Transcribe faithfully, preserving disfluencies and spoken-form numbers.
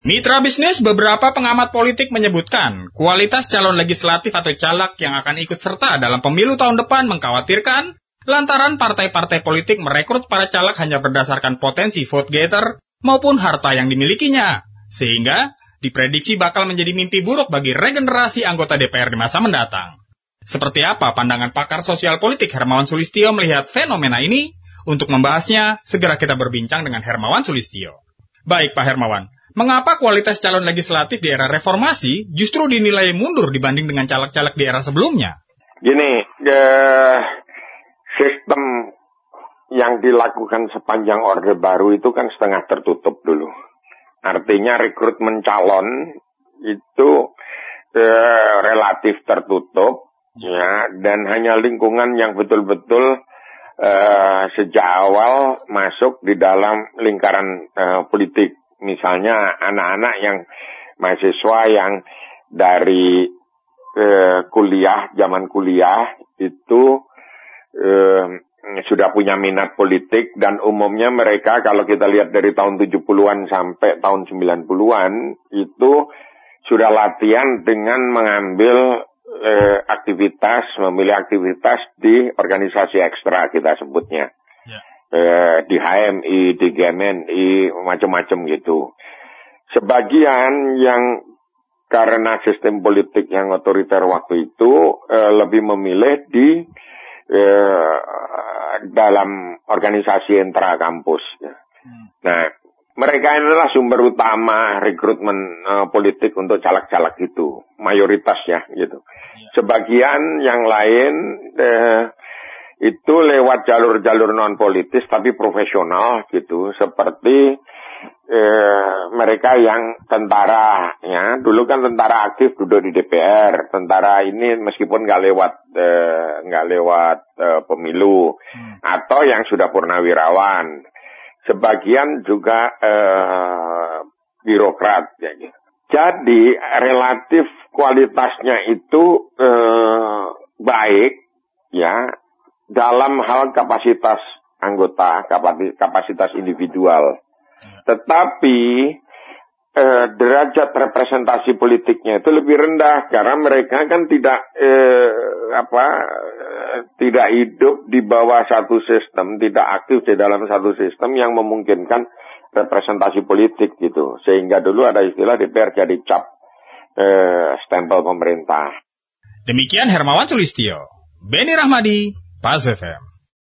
Mitra bisnis, beberapa pengamat politik menyebutkan kualitas calon legislatif atau caleg yang akan ikut serta dalam pemilu tahun depan mengkhawatirkan lantaran partai-partai politik merekrut para caleg hanya berdasarkan potensi vote getter maupun harta yang dimilikinya, sehingga diprediksi bakal menjadi mimpi buruk bagi regenerasi anggota D P R di masa mendatang. Seperti apa pandangan pakar sosial politik Hermawan Sulistyo melihat fenomena ini? Untuk membahasnya, segera kita berbincang dengan Hermawan Sulistyo. Baik Pak Hermawan, mengapa kualitas calon legislatif di era reformasi justru dinilai mundur dibanding dengan caleg-caleg di era sebelumnya? Gini, eh, sistem yang dilakukan sepanjang Orde Baru itu kan setengah tertutup dulu. Artinya rekrutmen calon itu eh, relatif tertutup, ya, dan hanya lingkungan yang betul-betul eh, sejak awal masuk di dalam lingkaran eh, politik. Misalnya anak-anak yang mahasiswa yang dari eh, kuliah, zaman kuliah itu eh, sudah punya minat politik, dan umumnya mereka kalau kita lihat dari tahun tujuh puluhan sampai tahun sembilan puluhan itu sudah latihan dengan mengambil eh, aktivitas, memilih aktivitas di organisasi ekstra kita sebutnya. Yeah. Eh, di H M I, di G M N I, macam-macam gitu. Sebagian yang karena sistem politik yang otoriter waktu itu eh, lebih memilih di eh, dalam organisasi intra kampus. Hmm. Nah, mereka inilah sumber utama rekrutmen uh, politik untuk caleg-caleg itu, mayoritas ya gitu. Ya. Sebagian yang lain eh, itu lewat jalur-jalur non politis tapi profesional gitu, seperti eh, mereka yang tentara ya, dulu kan tentara aktif duduk di D P R, tentara ini meskipun nggak lewat nggak eh, lewat eh, pemilu, hmm. atau yang sudah purnawirawan. Sebagian juga eh, birokrat ya gitu. Jadi relatif kualitasnya itu eh, baik ya dalam hal kapasitas anggota, kapasitas individual. Tetapi eh, derajat representasi politiknya itu lebih rendah karena mereka kan tidak eh, apa eh, tidak hidup di bawah satu sistem, tidak aktif di dalam satu sistem yang memungkinkan representasi politik gitu. Sehingga dulu ada istilah D P R jadi cap eh, stempel pemerintah. Demikian Hermawan Sulistyo, Beni Rahmadi, Pas F M.